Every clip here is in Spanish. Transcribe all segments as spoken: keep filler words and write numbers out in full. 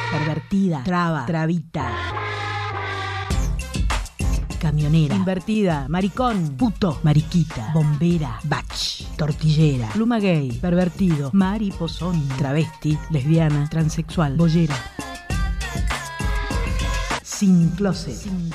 pervertida, traba, trabita, camionera, invertida, maricón, puto, mariquita, bombera, bach, tortillera, pluma gay, pervertido, mariposón, travesti, lesbiana, transexual, boyera. Sin closet. Sin...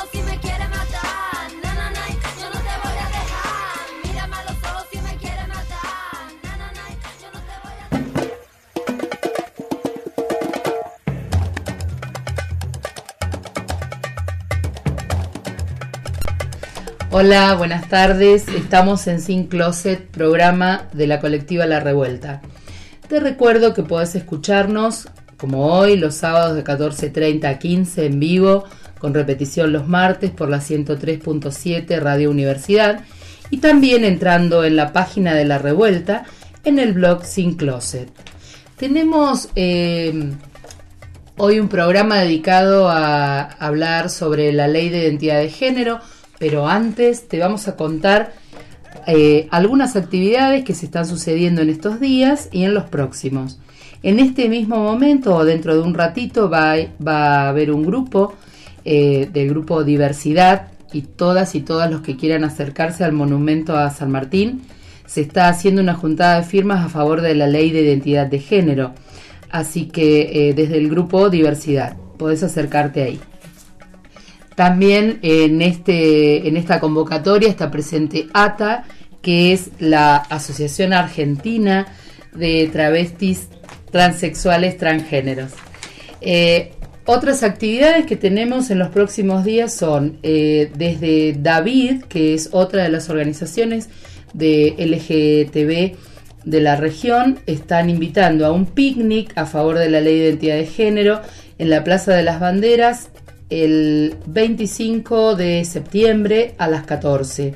Hola, buenas tardes. Estamos en Sin Closet, programa de la colectiva La Revuelta. Te recuerdo que podés escucharnos, como hoy, los sábados de catorce treinta a quince en vivo, con repetición los martes por la ciento tres punto siete Radio Universidad, y también entrando en la página de La Revuelta en el blog Sin Closet. Tenemos eh, hoy un programa dedicado a hablar sobre la ley de identidad de género, pero antes te vamos a contar eh, algunas actividades que se están sucediendo en estos días y en los próximos. En este mismo momento o dentro de un ratito va, va a haber un grupo eh, del grupo Diversidad, y todas y todas los que quieran acercarse al monumento a San Martín. Se está haciendo una juntada de firmas a favor de la ley de identidad de género, así que eh, desde el grupo Diversidad podés acercarte ahí. También en, este, en esta convocatoria está presente A T A, que es la Asociación Argentina de Travestis, Transexuales, Transgéneros. Eh, otras actividades que tenemos en los próximos días son eh, desde David, que es otra de las organizaciones de L G T B de la región, están invitando a un picnic a favor de la ley de identidad de género en la Plaza de las Banderas el veinticinco de septiembre a las catorce.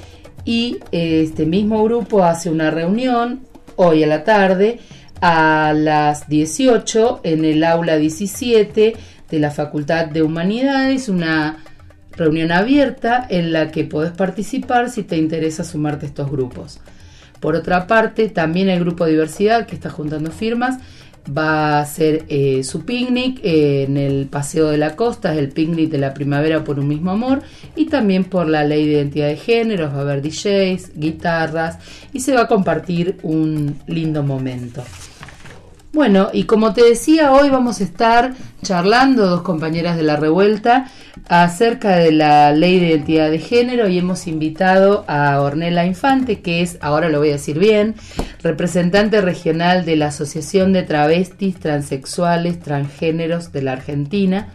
Y este mismo grupo hace una reunión hoy a la tarde a las dieciocho en el aula diecisiete de la Facultad de Humanidades, una reunión abierta en la que podés participar si te interesa sumarte a estos grupos. Por otra parte, también el grupo Diversidad, que está juntando firmas, va a hacer eh, su picnic eh, en el Paseo de la Costa, es el picnic de la primavera por un mismo amor, y también por la ley de identidad de género. Va a haber D Js, guitarras, y se va a compartir un lindo momento. Bueno, y como te decía, hoy vamos a estar charlando, dos compañeras de La Revuelta, acerca de la ley de identidad de género, y hemos invitado a Ornella Infante, que es, ahora lo voy a decir bien, representante regional de la Asociación de Travestis, Transexuales, Transgéneros de la Argentina.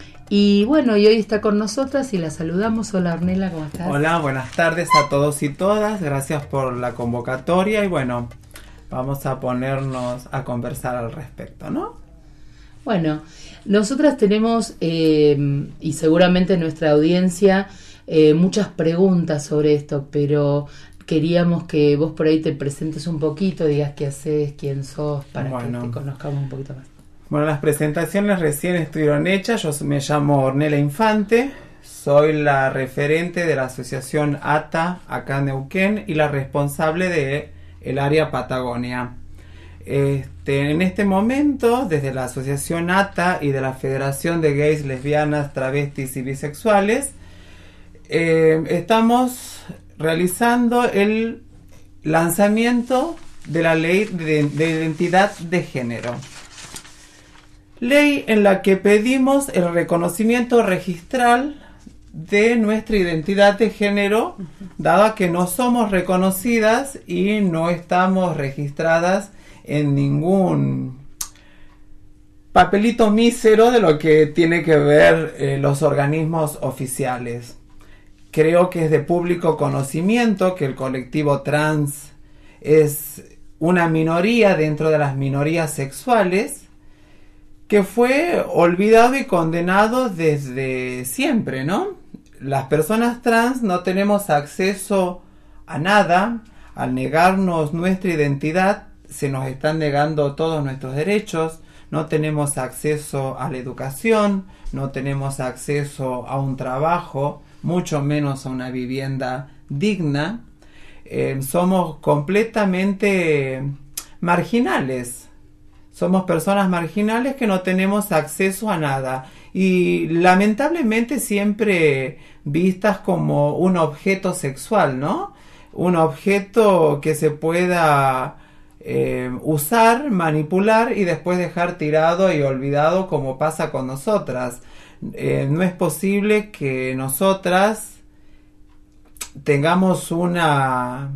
Y bueno, y hoy está con nosotras y la saludamos. Hola Ornella, ¿cómo estás? Hola, buenas tardes a todos y todas, gracias por la convocatoria y bueno, vamos a ponernos a conversar al respecto, ¿no? Bueno, nosotras tenemos, eh, y seguramente nuestra audiencia, eh, muchas preguntas sobre esto, pero queríamos que vos por ahí te presentes un poquito, digas qué haces, quién sos, para bueno, que te conozcamos un poquito más. Bueno, las presentaciones recién estuvieron hechas. Yo me llamo Ornella Infante, soy la referente de la asociación A T A acá en Neuquén y la responsable de el área Patagonia. Este, en este momento, desde la asociación A T A y de la Federación de Gays, Lesbianas, Travestis y Bisexuales, eh, estamos realizando el lanzamiento de la ley de, de identidad de género. Ley en la que pedimos el reconocimiento registral de nuestra identidad de género, dado que no somos reconocidas y no estamos registradas en ningún papelito mísero de lo que tiene que ver eh, los organismos oficiales. Creo que es de público conocimiento que el colectivo trans es una minoría dentro de las minorías sexuales que fue olvidado y condenado desde siempre, ¿no? Las personas trans no tenemos acceso a nada. Al negarnos nuestra identidad, se nos están negando todos nuestros derechos. No tenemos acceso a la educación, no tenemos acceso a un trabajo, mucho menos a una vivienda digna. Eh, somos completamente marginales. Somos personas marginales que no tenemos acceso a nada y lamentablemente siempre vistas como un objeto sexual, ¿no? Un objeto que se pueda eh, usar, manipular y después dejar tirado y olvidado como pasa con nosotras. Eh, no es posible que nosotras tengamos una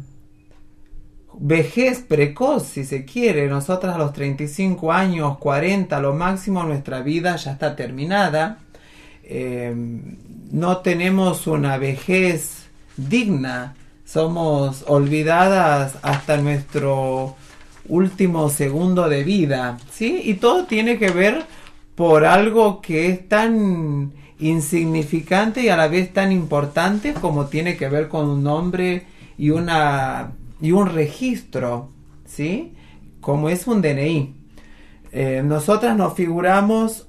vejez precoz, si se quiere. Nosotras a los treinta y cinco años, cuarenta, lo máximo, nuestra vida ya está terminada. Eh, no tenemos una vejez digna. Somos olvidadas hasta nuestro último segundo de vida, ¿sí? Y todo tiene que ver por algo que es tan insignificante y a la vez tan importante como tiene que ver con un nombre y una y un registro, ¿sí? Como es un D N I. Eh, nosotras no figuramos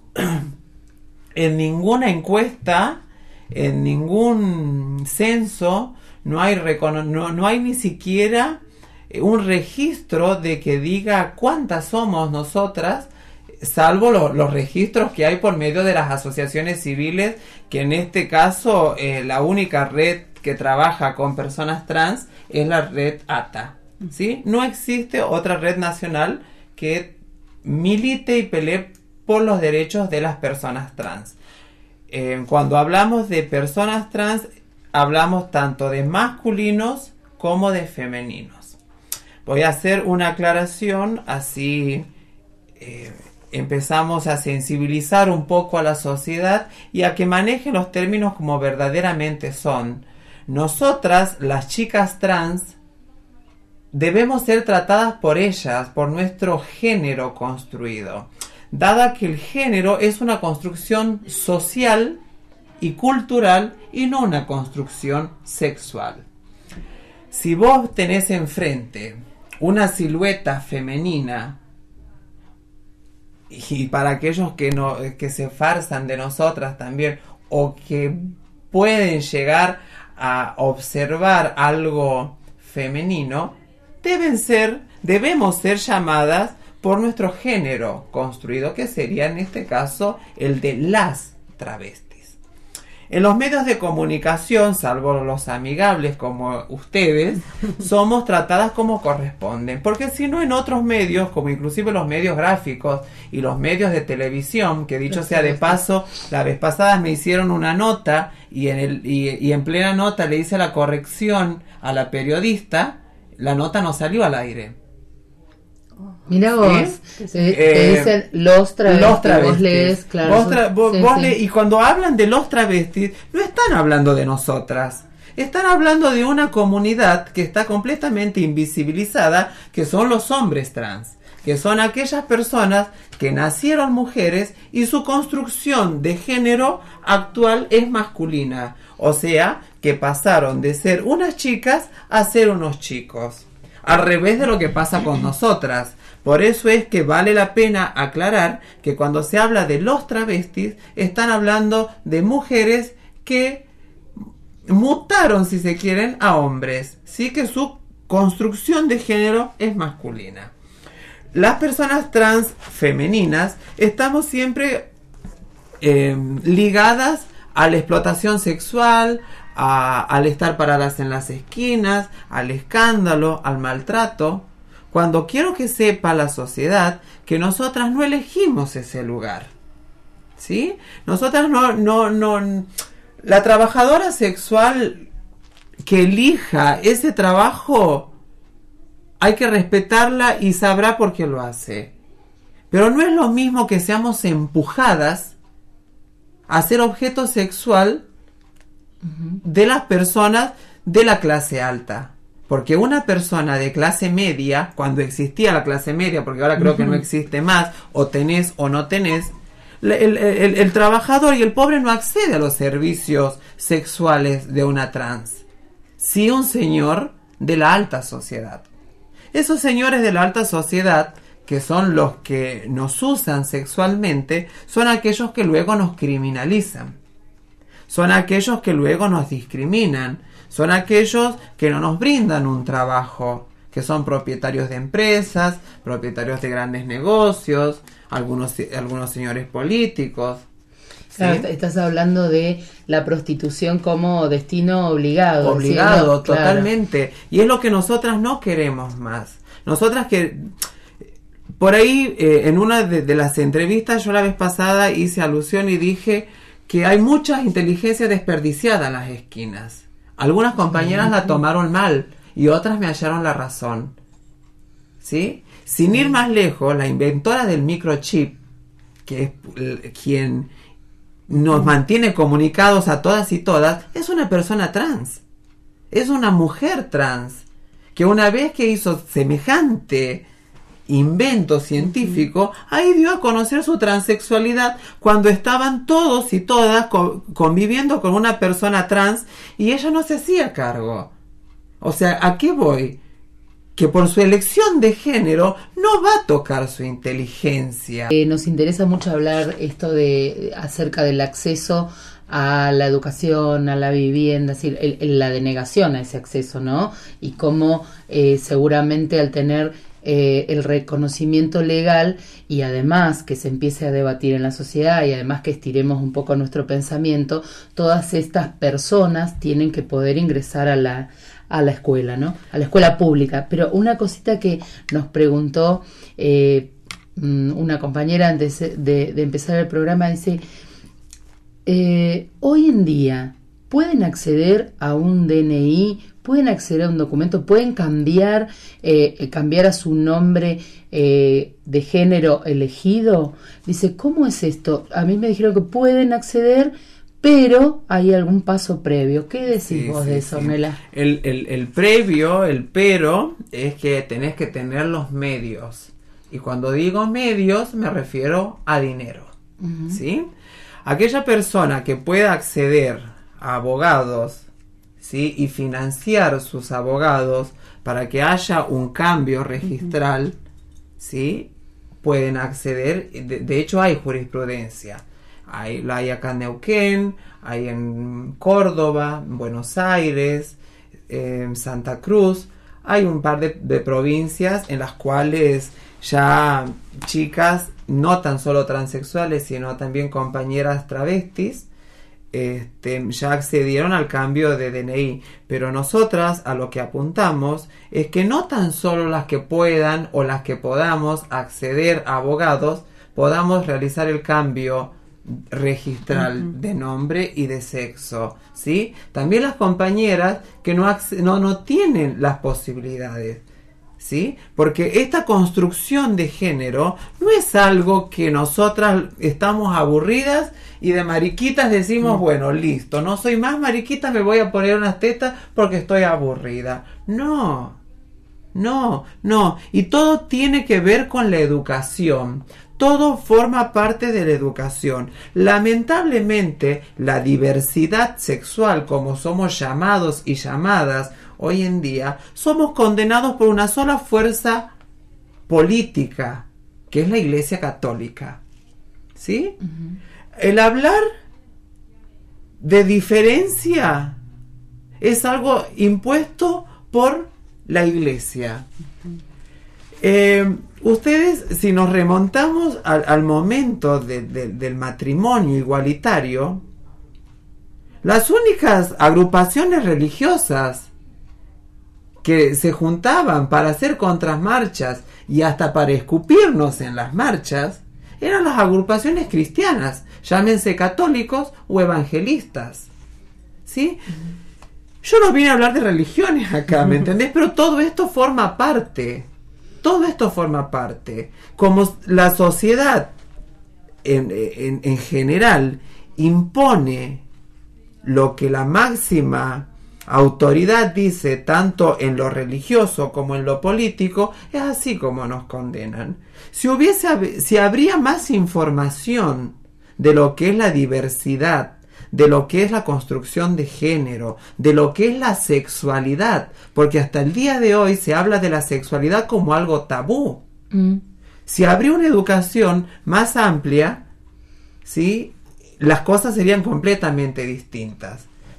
en ninguna encuesta, en ningún censo, no hay, recono- no, no hay ni siquiera un registro de que diga cuántas somos nosotras, salvo lo, los registros que hay por medio de las asociaciones civiles, que en este caso eh, la única red que trabaja con personas trans es la red A T A, ¿sí? No existe otra red nacional que milite y pelee por los derechos de las personas trans. Eh, cuando hablamos de personas trans, hablamos tanto de masculinos como de femeninos. Voy a hacer una aclaración, así eh, empezamos a sensibilizar un poco a la sociedad y a que maneje los términos como verdaderamente son. Nosotras, las chicas trans, debemos ser tratadas por ellas, por nuestro género construido, dada que el género es una construcción social y cultural y no una construcción sexual. Si vos tenés enfrente una silueta femenina, y para aquellos que, no, que se farzan de nosotras también, o que pueden llegar a observar algo femenino, deben ser, debemos ser llamadas por nuestro género construido, que sería en este caso el de las travestis. En los medios de comunicación, salvo los amigables como ustedes, somos tratadas como corresponden, porque si no en otros medios, como inclusive los medios gráficos y los medios de televisión, que dicho sea de paso, la vez pasada me hicieron una nota y en, el, y, y en plena nota le hice la corrección a la periodista, la nota no salió al aire. Mira vos, ¿Sí? te, eh, te dicen los travestis, los travestis. Vos lees, claro. Vos tra- vos, sí, vos sí. le- y cuando hablan de los travestis, no están hablando de nosotras. Están hablando de una comunidad que está completamente invisibilizada, que son los hombres trans, que son aquellas personas que nacieron mujeres y su construcción de género actual es masculina. O sea, que pasaron de ser unas chicas a ser unos chicos. Al revés de lo que pasa con nosotras. Por eso es que vale la pena aclarar que cuando se habla de los travestis, están hablando de mujeres que mutaron, si se quieren, a hombres. Sí, que su construcción de género es masculina. Las personas trans femeninas estamos siempre eh, ligadas a la explotación sexual, a, al estar paradas en las esquinas, al escándalo, al maltrato. Cuando quiero que sepa la sociedad que nosotras no elegimos ese lugar, ¿sí? Nosotras no, no, no, la trabajadora sexual que elija ese trabajo, hay que respetarla y sabrá por qué lo hace. Pero no es lo mismo que seamos empujadas a ser objeto sexual de las personas de la clase alta. Porque una persona de clase media, cuando existía la clase media, porque ahora creo que no existe más, o tenés o no tenés, el, el, el, el trabajador y el pobre no accede a los servicios sexuales de una trans. Sí, un señor de la alta sociedad. Esos señores de la alta sociedad, que son los que nos usan sexualmente, son aquellos que luego nos criminalizan. Son aquellos que luego nos discriminan. Son aquellos que no nos brindan un trabajo, que son propietarios de empresas, propietarios de grandes negocios, algunos, algunos señores políticos. Claro, ¿sí? Estás hablando de la prostitución como destino obligado. Obligado, ¿sí? ¿No? totalmente. Claro. Y es lo que nosotras no queremos más. Nosotras que... Por ahí, eh, en una de, de las entrevistas, yo la vez pasada hice alusión y dije que hay mucha inteligencia desperdiciada en las esquinas. Algunas compañeras sí. la tomaron mal y otras me hallaron la razón. ¿Sí? Sin ir más lejos, la inventora del microchip, que es quien nos mantiene comunicados a todas y todas, es una persona trans. Es una mujer trans, que una vez que hizo semejante invento científico, ahí dio a conocer su transexualidad cuando estaban todos y todas co- conviviendo con una persona trans y ella no se hacía cargo. O sea, ¿a qué voy? Que por su elección de género no va a tocar su inteligencia. Eh, nos interesa mucho hablar esto de acerca del acceso a la educación, a la vivienda, es decir, el, el, la denegación a ese acceso, ¿no? Y cómo eh, seguramente al tener eh, el reconocimiento legal y además que se empiece a debatir en la sociedad y además que estiremos un poco nuestro pensamiento, todas estas personas tienen que poder ingresar a la a la escuela, ¿no? A la escuela pública. Pero una cosita que nos preguntó eh, una compañera antes de, de empezar el programa, dice, eh, hoy en día, ¿pueden acceder a un D N I? ¿Pueden acceder a un documento? ¿Pueden cambiar, eh, cambiar a su nombre eh, de género elegido? Dice, ¿cómo es esto? A mí me dijeron que pueden acceder, pero hay algún paso previo. ¿Qué decís sí, vos sí, de eso, sí. Mela? El, el, el previo, el pero, es que tenés que tener los medios. Y cuando digo medios, me refiero a dinero. Uh-huh. ¿Sí? Aquella persona que pueda acceder a abogados, ¿sí? Y financiar sus abogados para que haya un cambio registral, uh-huh. ¿sí? Pueden acceder. De, de hecho, hay jurisprudencia. Hay, la hay acá en Neuquén, hay en Córdoba, en Buenos Aires, en Santa Cruz. Hay un par de, de provincias en las cuales ya chicas, no tan solo transexuales, sino también compañeras travestis, este, ya accedieron al cambio de D N I. Pero nosotras a lo que apuntamos es que no tan solo las que puedan o las que podamos acceder a abogados, podamos realizar el cambio registral uh-huh. de nombre y de sexo, ¿sí? También las compañeras que no, acc- no, no tienen las posibilidades, ¿sí? Porque esta construcción de género no es algo que nosotras estamos aburridas y de mariquitas decimos, uh-huh. bueno, listo, no soy más mariquita, me voy a poner unas tetas porque estoy aburrida. No, no, no. Y todo tiene que ver con la educación. Todo forma parte de la educación. Lamentablemente, la diversidad sexual, como somos llamados y llamadas hoy en día, somos condenados por una sola fuerza política, que es la Iglesia Católica. ¿Sí? Uh-huh. El hablar de diferencia es algo impuesto por la Iglesia. Uh-huh. Eh, ustedes, si nos remontamos al, al momento de, de, del matrimonio igualitario, las únicas agrupaciones religiosas que se juntaban para hacer contramarchas y hasta para escupirnos en las marchas eran las agrupaciones cristianas, llámense católicos o evangelistas, ¿sí? Yo no vine a hablar de religiones acá, ¿me entendés? Pero todo esto forma parte. Todo esto forma parte. Como la sociedad en, en, en general impone lo que la máxima autoridad dice, tanto en lo religioso como en lo político, es así como nos condenan. Si hubiese, si habría más información de lo que es la diversidad, de lo que es la construcción de género, de lo que es la sexualidad, porque hasta el día de hoy se habla de la sexualidad como algo tabú. Mm. Si habría una educación más amplia, ¿sí?, las cosas serían completamente distintas.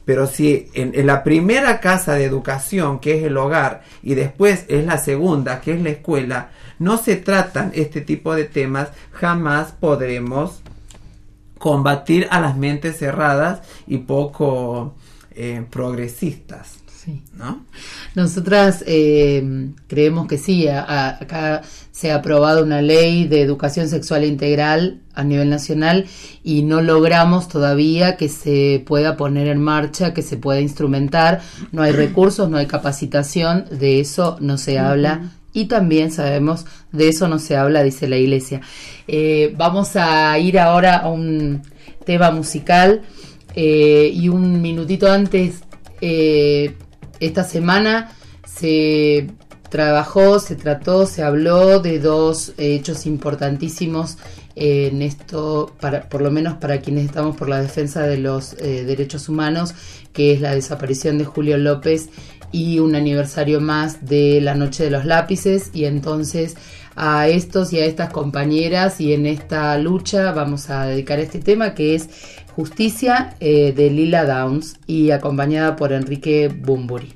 Pero si en, en la primera casa de educación, que es el hogar, y después es la segunda, que es la escuela, no se tratan este tipo de temas, jamás podremos combatir a las mentes cerradas y poco eh, progresistas. Sí. ¿No? Nosotras eh, creemos que sí, a, a, acá se ha aprobado una ley de educación sexual integral a nivel nacional y no logramos todavía que se pueda poner en marcha, que se pueda instrumentar. No hay recursos, no hay capacitación, de eso no se habla. Uh-huh. Y también sabemos, de eso no se habla, dice la Iglesia. Eh, vamos a ir ahora a un tema musical eh, y un minutito antes... Eh, Esta semana se trabajó, se trató, se habló de dos hechos importantísimos eh, en esto, para, por lo menos para quienes estamos por la defensa de los eh, derechos humanos, que es la desaparición de Julio López y un aniversario más de la Noche de los Lápices. Y entonces a estos y a estas compañeras y en esta lucha vamos a dedicar este tema, que es Justicia, eh, de Lila Downs, y acompañada por Enrique Bunbury.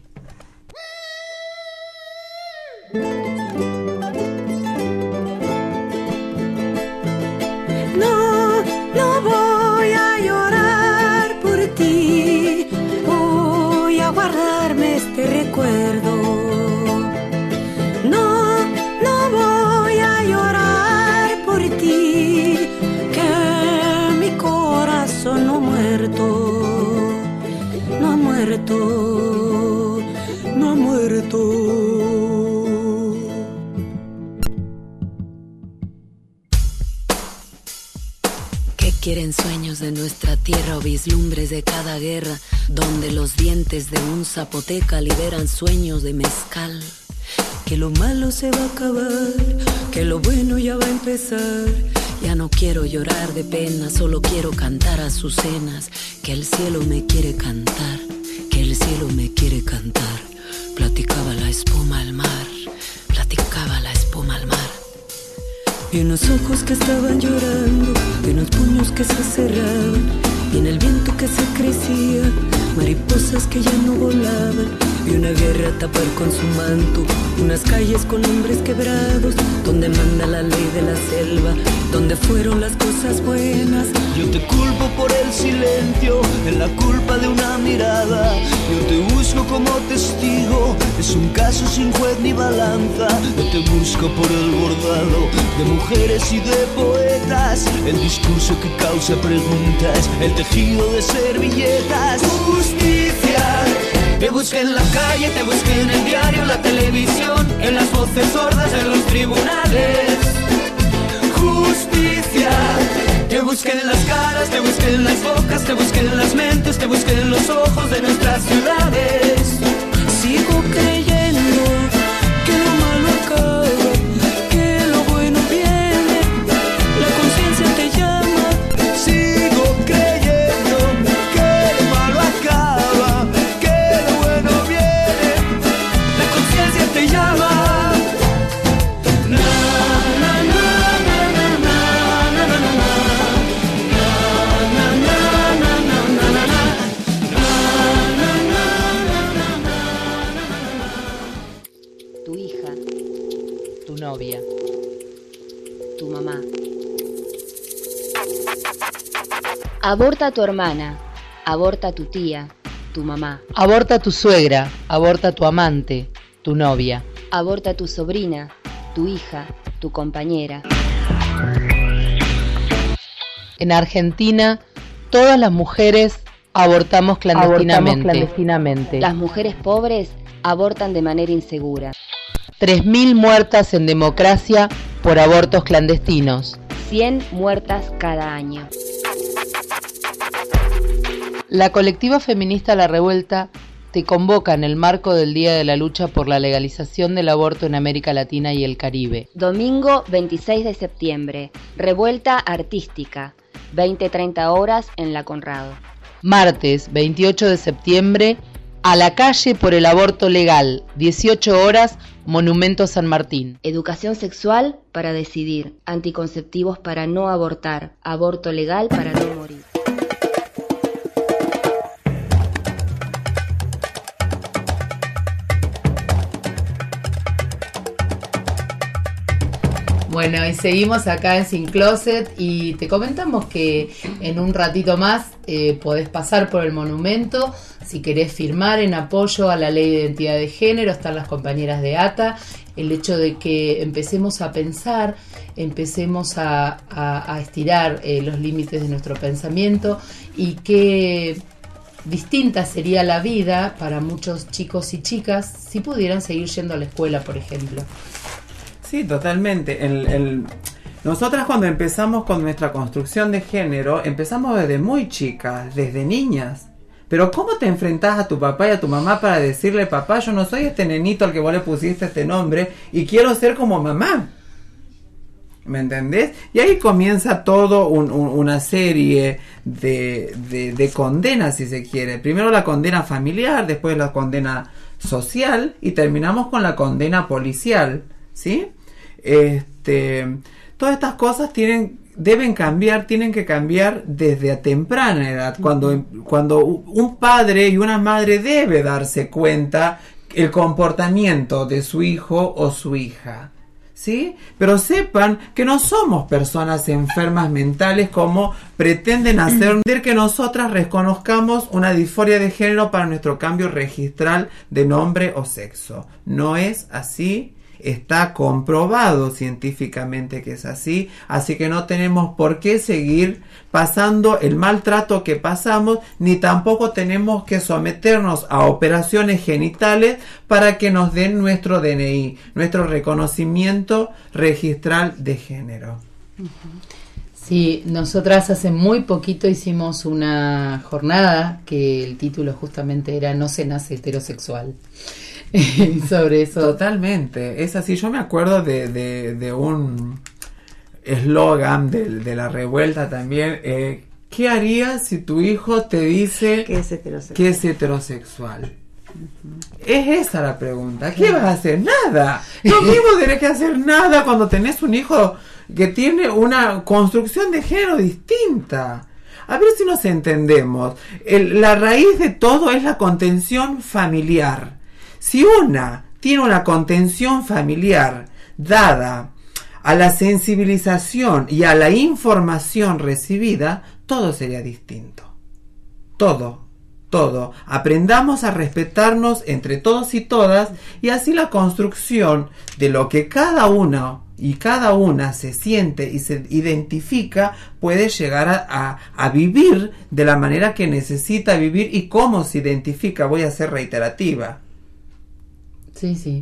No, no voy a llorar por ti, voy a guardarme este recuerdo. No, no voy a llorar por ti, que mi corazón no ha muerto, no ha muerto, no ha muerto. ¿Qué quieren sueños de nuestra tierra o vislumbres de cada guerra, donde los dientes de un zapoteca liberan sueños de mezcal? Que lo malo se va a acabar, que lo bueno ya va a empezar. Ya no quiero llorar de pena, solo quiero cantar azucenas. Que el cielo me quiere cantar, que el cielo me quiere cantar. Platicaba la espuma al mar, platicaba la espuma al mar. Y unos ojos que estaban llorando, y unos puños que se cerraban, y en el viento que se crecía, mariposas que ya no volaban, y una guerra a tapar con su manto, unas calles con hombres quebrados, donde manda la ley de la selva, donde fueron las cosas buenas. Yo te culpo por el silencio, en la culpa de una mirada. Yo te busco como testigo, es un caso sin juez ni balanza. Yo te busco por el bordado de mujeres y de poetas, el discurso que causa preguntas, el tejido de servilletas. Justicia, te busqué en la calle, te busqué en el diario, la televisión, en las voces sordas de los tribunales. Justicia, te busqué en las caras, te busqué en las bocas, te busqué en las mentes, te busqué en los ojos de nuestras ciudades. Sigo creyendo que lo malo acaba, que lo bueno viene, la conciencia te llama. Sigo creyendo que lo malo acaba, que lo bueno viene, la conciencia te llama. Tu hija, Tu novia. tu mamá. Aborta a tu hermana, aborta a tu tía, tu mamá. Aborta a tu suegra, aborta a tu amante, tu novia. Aborta a tu sobrina, tu hija, tu compañera. En Argentina, todas las mujeres abortamos clandestinamente. Abortamos clandestinamente. Las mujeres pobres abortan de manera insegura. tres mil muertas en democracia por abortos clandestinos. cien muertas cada año. La colectiva feminista La Revuelta te convoca en el marco del Día de la Lucha por la Legalización del Aborto en América Latina y el Caribe. Domingo veintiséis de septiembre, Revuelta Artística, veinte treinta horas en La Conrado. Martes veintiocho de septiembre, A la calle por el aborto legal, dieciocho horas, Monumento San Martín. Educación sexual para decidir, anticonceptivos para no abortar, aborto legal para no morir. Bueno, y seguimos acá en Sin Closet y te comentamos que en un ratito más eh, podés pasar por el monumento si querés firmar en apoyo a la ley de identidad de género. Están las compañeras de A T A. El hecho de que empecemos a pensar, empecemos a, a, a estirar eh, los límites de nuestro pensamiento y que distinta sería la vida para muchos chicos y chicas si pudieran seguir yendo a la escuela, por ejemplo. Sí, totalmente. El, el... Nosotras cuando empezamos con nuestra construcción de género, empezamos desde muy chicas, desde niñas. Pero ¿cómo te enfrentás a tu papá y a tu mamá para decirle, papá, yo no soy este nenito al que vos le pusiste este nombre y quiero ser como mamá? ¿Me entendés? Y ahí comienza todo un, un, una serie de, de, de condenas, si se quiere. Primero la condena familiar, después la condena social y terminamos con la condena policial, ¿sí? Este, todas estas cosas tienen, deben cambiar, tienen que cambiar desde a temprana edad, cuando, cuando un padre y una madre debe darse cuenta el comportamiento de su hijo o su hija. ¿Sí? Pero sepan que no somos personas enfermas mentales como pretenden hacer que nosotras reconozcamos una disforia de género para nuestro cambio registral de nombre o sexo. No es así. Está comprobado científicamente que es así, así que no tenemos por qué seguir pasando el maltrato que pasamos, ni tampoco tenemos que someternos a operaciones genitales para que nos den nuestro D N I, nuestro reconocimiento registral de género. Sí, nosotras hace muy poquito hicimos una jornada que el título justamente era No se nace heterosexual. Sobre eso. Totalmente, es así. Yo me acuerdo de, de, de un eslogan de, de la revuelta también. Eh, ¿Qué harías si tu hijo te dice que es heterosexual? Que es heterosexual? Uh-huh. Es esa la pregunta. ¿Qué vas a hacer? Nada. No mismo tenés que hacer nada cuando tenés un hijo que tiene una construcción de género distinta. A ver si nos entendemos. El, la raíz de todo es la contención familiar. Si una tiene una contención familiar dada a la sensibilización y a la información recibida, todo sería distinto. Todo, todo. Aprendamos a respetarnos entre todos y todas y así la construcción de lo que cada uno y cada una se siente y se identifica puede llegar a, a, a vivir de la manera que necesita vivir y cómo se identifica. Voy a ser reiterativa. Sí, sí.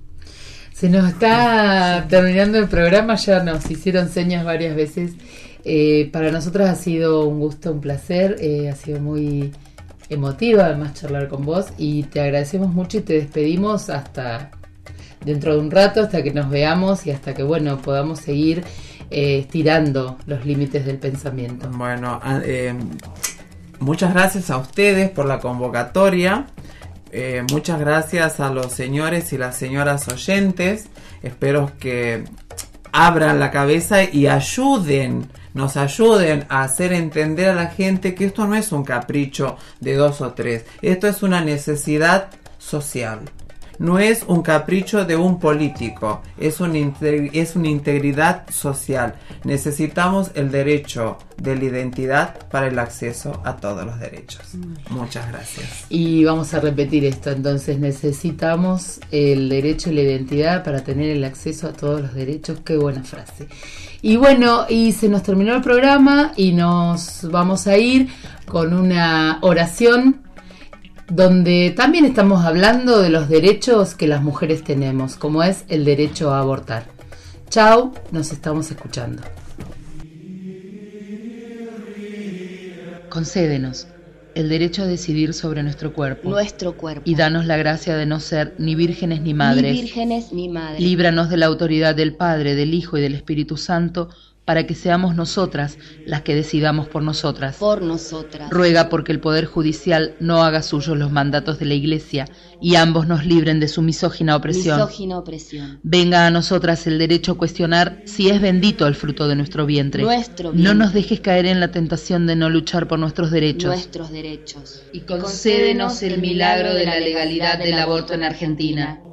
Se nos está terminando el programa, ya nos hicieron señas varias veces. Eh, para nosotras ha sido un gusto, un placer, eh, ha sido muy emotivo además charlar con vos y te agradecemos mucho y te despedimos hasta dentro de un rato, hasta que nos veamos y hasta que, bueno, podamos seguir eh, estirando los límites del pensamiento. Bueno, eh, muchas gracias a ustedes por la convocatoria. Eh, muchas gracias a los señores y las señoras oyentes. Espero que abran la cabeza y ayuden, nos ayuden a hacer entender a la gente que esto no es un capricho de dos o tres. Esto es una necesidad social. No es un capricho de un político, es, un integ- es una integridad social. Necesitamos el derecho de la identidad para el acceso a todos los derechos. Muchas gracias. Y vamos a repetir esto, entonces necesitamos el derecho y la identidad para tener el acceso a todos los derechos. Qué buena frase. Y bueno, y se nos terminó el programa y nos vamos a ir con una oración donde también estamos hablando de los derechos que las mujeres tenemos, como es el derecho a abortar. Chau, nos estamos escuchando. Concédenos el derecho a decidir sobre nuestro cuerpo. Nuestro cuerpo. Y danos la gracia de no ser ni vírgenes ni madres. Ni vírgenes ni madres. Líbranos de la autoridad del Padre, del Hijo y del Espíritu Santo, para que seamos nosotras las que decidamos por nosotras. Por nosotras. Ruega porque el Poder Judicial no haga suyos los mandatos de la Iglesia y ambos nos libren de su misógina opresión. Misógina opresión. Venga a nosotras el derecho a cuestionar si es bendito el fruto de nuestro vientre. Nuestro vientre. No nos dejes caer en la tentación de no luchar por nuestros derechos. Nuestros derechos. Y concédenos el milagro de la legalidad del aborto en Argentina.